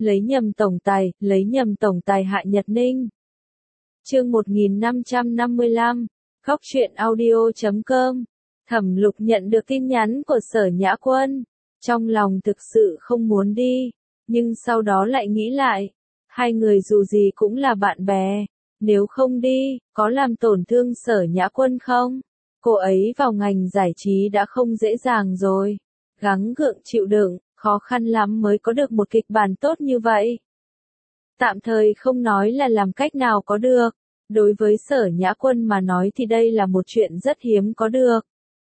lấy nhầm tổng tài Hạ Nhật Ninh. Chương 1555, Khóc Chuyện Audio.com. Thẩm Lục nhận được tin nhắn của Sở Nhã Quân, trong lòng thực sự không muốn đi, nhưng sau đó lại nghĩ lại, hai người dù gì cũng là bạn bè, nếu không đi, có làm tổn thương Sở Nhã Quân không? Cô ấy vào ngành giải trí đã không dễ dàng rồi, gắng gượng chịu đựng, khó khăn lắm mới có được một kịch bản tốt như vậy. Tạm thời không nói là làm cách nào có được, đối với Sở Nhã Quân mà nói thì đây là một chuyện rất hiếm có được.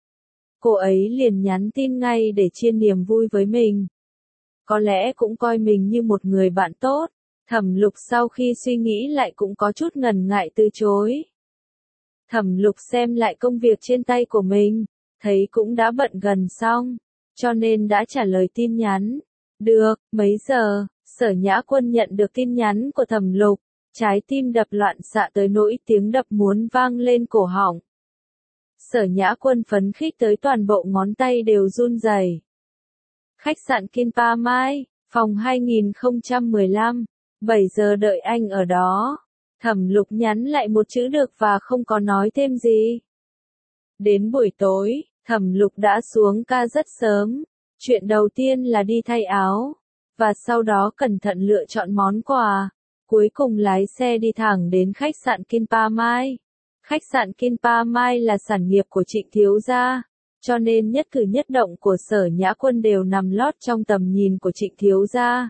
Cô ấy liền nhắn tin ngay để chia niềm vui với mình. Có lẽ cũng coi mình như một người bạn tốt, Thẩm Lục sau khi suy nghĩ lại cũng có chút ngần ngại từ chối. Thẩm Lục xem lại công việc trên tay của mình, thấy cũng đã bận gần xong, cho nên đã trả lời tin nhắn. Được, mấy giờ? Sở Nhã Quân nhận được tin nhắn của Thẩm Lục, trái tim đập loạn xạ tới nỗi tiếng đập muốn vang lên cổ họng. Sở Nhã Quân phấn khích tới toàn bộ ngón tay đều run rẩy. Khách sạn Kinpa Mai, phòng 2015, 7 giờ đợi anh ở đó. Thẩm Lục nhắn lại một chữ được và không có nói thêm gì. Đến buổi tối, Thẩm Lục đã xuống ca rất sớm. Chuyện đầu tiên là đi thay áo, và sau đó cẩn thận lựa chọn món quà. Cuối cùng lái xe đi thẳng đến khách sạn Kinpa Mai. Khách sạn Kinpa Mai là sản nghiệp của Trịnh thiếu gia, cho nên nhất cử nhất động của Sở Nhã Quân đều nằm lót trong tầm nhìn của Trịnh thiếu gia.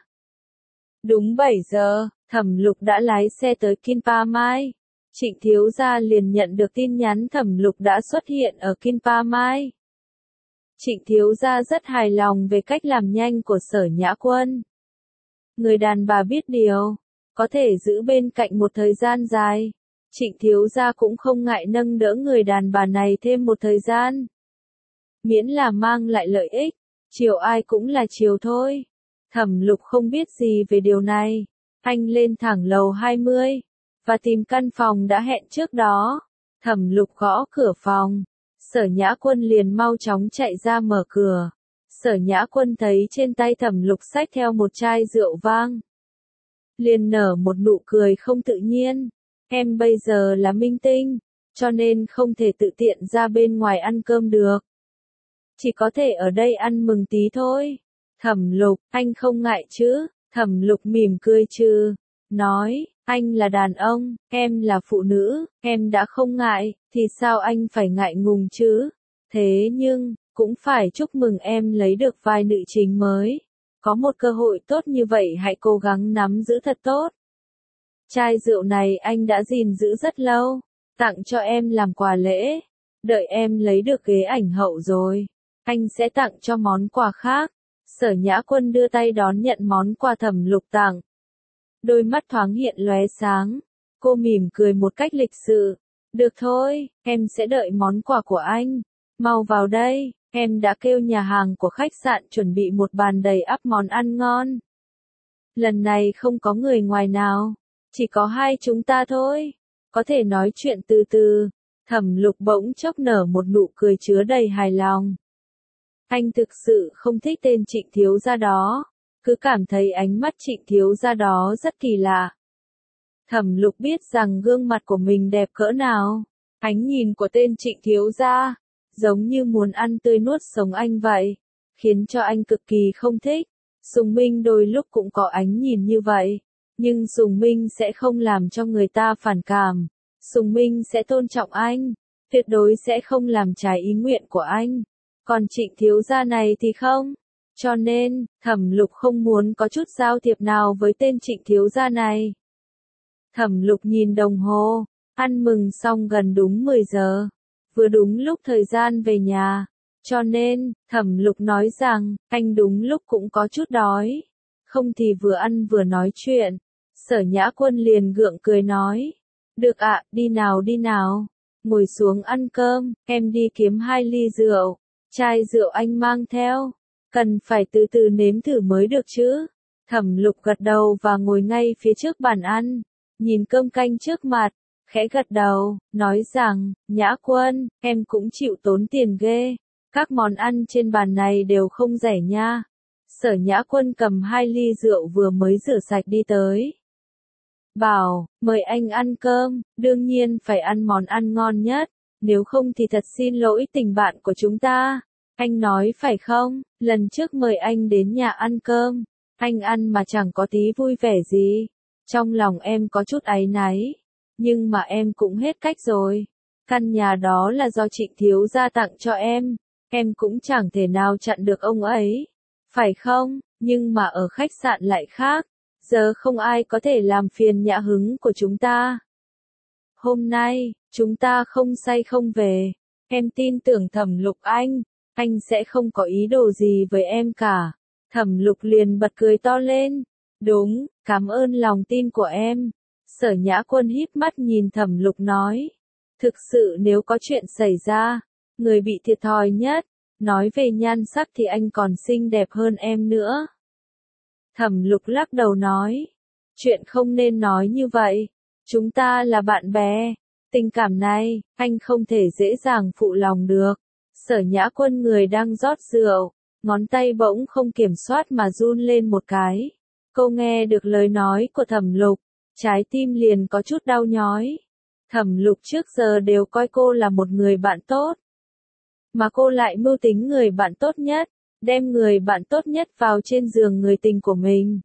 Đúng 7 giờ, Thẩm Lục đã lái xe tới Kinpa Mai. Trịnh thiếu gia liền nhận được tin nhắn Thẩm Lục đã xuất hiện ở Kinpa Mai. Trịnh thiếu gia rất hài lòng về cách làm nhanh của Sở Nhã Quân. Người đàn bà biết điều, có thể giữ bên cạnh một thời gian dài. Trịnh thiếu gia cũng không ngại nâng đỡ người đàn bà này thêm một thời gian. Miễn là mang lại lợi ích, chiều ai cũng là chiều thôi. Thẩm Lục không biết gì về điều này. Anh lên thẳng lầu 20, và tìm căn phòng đã hẹn trước đó. Thẩm Lục gõ cửa phòng. Sở Nhã Quân liền mau chóng chạy ra mở cửa. Sở Nhã Quân thấy trên tay Thẩm Lục xách theo một chai rượu vang, liền nở một nụ cười không tự nhiên. Em bây giờ là minh tinh, cho nên không thể tự tiện ra bên ngoài ăn cơm được. Chỉ có thể ở đây ăn mừng tí thôi. Thẩm Lục, anh không ngại chứ? Thẩm Lục mỉm cười trừ, nói, anh là đàn ông, em là phụ nữ, em đã không ngại, thì sao anh phải ngại ngùng chứ? Thế nhưng, cũng phải chúc mừng em lấy được vai nữ chính mới. Có một cơ hội tốt như vậy hãy cố gắng nắm giữ thật tốt. Chai rượu này anh đã gìn giữ rất lâu, tặng cho em làm quà lễ. Đợi em lấy được ghế ảnh hậu rồi, anh sẽ tặng cho món quà khác. Sở Nhã Quân đưa tay đón nhận món quà Thẩm Lục tặng. Đôi mắt thoáng hiện lóe sáng, cô mỉm cười một cách lịch sự. Được thôi, em sẽ đợi món quà của anh. Mau vào đây, em đã kêu nhà hàng của khách sạn chuẩn bị một bàn đầy ắp món ăn ngon. Lần này không có người ngoài nào, chỉ có hai chúng ta thôi, có thể nói chuyện từ từ. Thẩm Lục bỗng chốc nở một nụ cười chứa đầy hài lòng. Anh thực sự không thích tên Trịnh thiếu gia đó, cứ cảm thấy ánh mắt Trịnh thiếu gia đó rất kỳ lạ. Thẩm Lục biết rằng gương mặt của mình đẹp cỡ nào, ánh nhìn của tên Trịnh thiếu gia, giống như muốn ăn tươi nuốt sống anh vậy, khiến cho anh cực kỳ không thích. Sùng Minh đôi lúc cũng có ánh nhìn như vậy, nhưng Sùng Minh sẽ không làm cho người ta phản cảm. Sùng Minh sẽ tôn trọng anh, tuyệt đối sẽ không làm trái ý nguyện của anh. Còn Trịnh thiếu gia này thì không. Cho nên, Thẩm Lục không muốn có chút giao thiệp nào với tên Trịnh thiếu gia này. Thẩm Lục nhìn đồng hồ, ăn mừng xong gần đúng 10 giờ, vừa đúng lúc thời gian về nhà. Cho nên, Thẩm Lục nói rằng, anh đúng lúc cũng có chút đói. Không thì vừa ăn vừa nói chuyện. Sở Nhã Quân liền gượng cười nói. Được ạ, đi nào. Ngồi xuống ăn cơm, em đi kiếm 2 ly rượu. Chai rượu anh mang theo, cần phải từ từ nếm thử mới được chứ. Thẩm Lục gật đầu và ngồi ngay phía trước bàn ăn, nhìn cơm canh trước mặt, khẽ gật đầu, nói rằng, Nhã Quân, em cũng chịu tốn tiền ghê. Các món ăn trên bàn này đều không rẻ nha. Sở Nhã Quân cầm 2 ly rượu vừa mới rửa sạch đi tới. Bảo, mời anh ăn cơm, đương nhiên phải ăn món ăn ngon nhất, nếu không thì thật xin lỗi tình bạn của chúng ta. Anh nói phải không, lần trước mời anh đến nhà ăn cơm, anh ăn mà chẳng có tí vui vẻ gì. Trong lòng em có chút áy náy, nhưng mà em cũng hết cách rồi. Căn nhà đó là do Trịnh thiếu gia tặng cho em cũng chẳng thể nào chặn được ông ấy. Phải không, nhưng mà ở khách sạn lại khác, giờ không ai có thể làm phiền nhã hứng của chúng ta. Hôm nay, chúng ta không say không về, em tin tưởng Thẩm Lục anh sẽ không có ý đồ gì với em cả. Thẩm Lục liền bật cười to lên. Đúng, cảm ơn lòng tin của em. Sở Nhã Quân híp mắt nhìn Thẩm Lục nói. Thực sự nếu có chuyện xảy ra, người bị thiệt thòi nhất, nói về nhan sắc thì anh còn xinh đẹp hơn em nữa. Thẩm Lục lắc đầu nói. Chuyện không nên nói như vậy. Chúng ta là bạn bè. Tình cảm này, anh không thể dễ dàng phụ lòng được. Sở Nhã Quân người đang rót rượu, ngón tay bỗng không kiểm soát mà run lên một cái. Cô nghe được lời nói của Thẩm Lục, trái tim liền có chút đau nhói. Thẩm Lục trước giờ đều coi cô là một người bạn tốt, mà cô lại mưu tính người bạn tốt nhất, đem người bạn tốt nhất vào trên giường người tình của mình.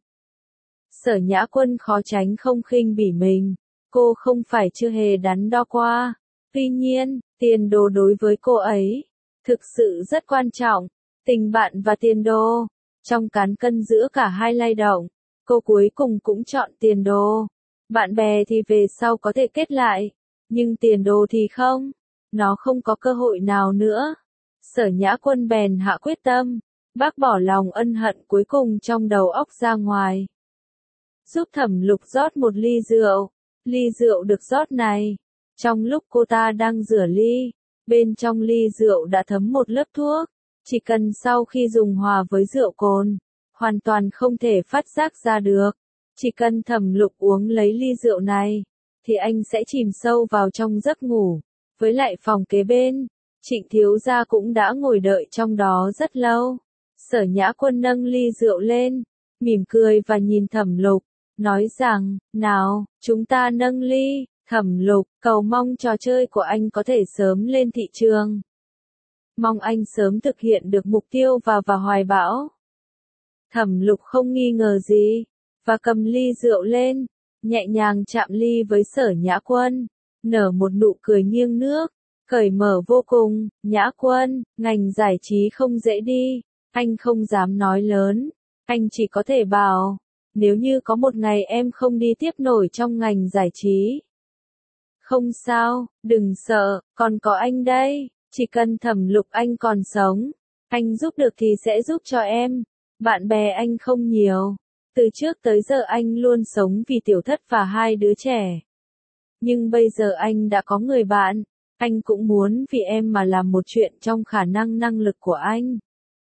Sở Nhã Quân khó tránh không khinh bỉ mình, cô không phải chưa hề đắn đo qua. Tuy nhiên, tiền đồ đối với cô ấy thực sự rất quan trọng, tình bạn và tiền đồ. Trong cán cân giữa cả hai lay động, cô cuối cùng cũng chọn tiền đồ. Bạn bè thì về sau có thể kết lại, nhưng tiền đồ thì không, nó không có cơ hội nào nữa. Sở Nhã Quân bèn hạ quyết tâm, bác bỏ lòng ân hận cuối cùng trong đầu óc ra ngoài. Giúp Thẩm Lục rót một ly rượu. Ly rượu được rót này, trong lúc cô ta đang rửa ly, bên trong ly rượu đã thấm một lớp thuốc, chỉ cần sau khi dùng hòa với rượu cồn, hoàn toàn không thể phát giác ra được. Chỉ cần Thẩm Lục uống lấy ly rượu này, thì anh sẽ chìm sâu vào trong giấc ngủ. Với lại phòng kế bên, Trịnh thiếu gia cũng đã ngồi đợi trong đó rất lâu. Sở Nhã Quân nâng ly rượu lên, mỉm cười và nhìn Thẩm Lục, nói rằng, nào, chúng ta nâng ly. Thẩm Lục, cầu mong trò chơi của anh có thể sớm lên thị trường. Mong anh sớm thực hiện được mục tiêu và hoài bão. Thẩm Lục không nghi ngờ gì, và cầm ly rượu lên, nhẹ nhàng chạm ly với Sở Nhã Quân, nở một nụ cười nghiêng nước, cởi mở vô cùng. Nhã Quân, ngành giải trí không dễ đi, anh không dám nói lớn, anh chỉ có thể bảo, nếu như có một ngày em không đi tiếp nổi trong ngành giải trí. Không sao, đừng sợ, còn có anh đây, chỉ cần Thẩm Lục anh còn sống, anh giúp được thì sẽ giúp cho em. Bạn bè anh không nhiều, từ trước tới giờ anh luôn sống vì tiểu thất và 2 đứa trẻ. Nhưng bây giờ anh đã có người bạn, anh cũng muốn vì em mà làm một chuyện trong khả năng lực của anh.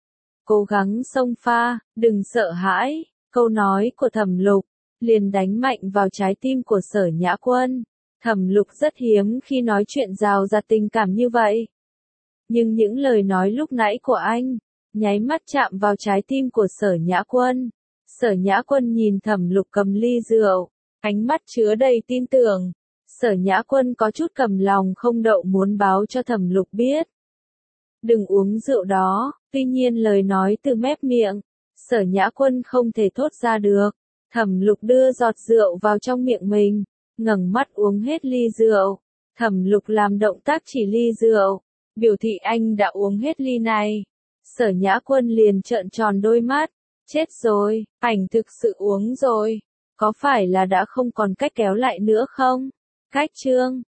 Cố gắng xông pha, đừng sợ hãi. Câu nói của Thẩm Lục liền đánh mạnh vào trái tim của Sở Nhã Quân. Thẩm Lục rất hiếm khi nói chuyện rào rạt tình cảm như vậy. Nhưng những lời nói lúc nãy của anh, nháy mắt chạm vào trái tim của Sở Nhã Quân. Sở Nhã Quân nhìn Thẩm Lục cầm ly rượu, ánh mắt chứa đầy tin tưởng. Sở Nhã Quân có chút cầm lòng không đậu muốn báo cho Thẩm Lục biết. Đừng uống rượu đó, tuy nhiên lời nói từ mép miệng, Sở Nhã Quân không thể thốt ra được. Thẩm Lục đưa giọt rượu vào trong miệng mình, ngẩng mắt uống hết ly rượu. Thẩm Lục làm động tác chỉ ly rượu, biểu thị anh đã uống hết ly này. Sở Nhã Quân liền trợn tròn đôi mắt, chết rồi, ảnh thực sự uống rồi, có phải là đã không còn cách kéo lại nữa không? Cách chương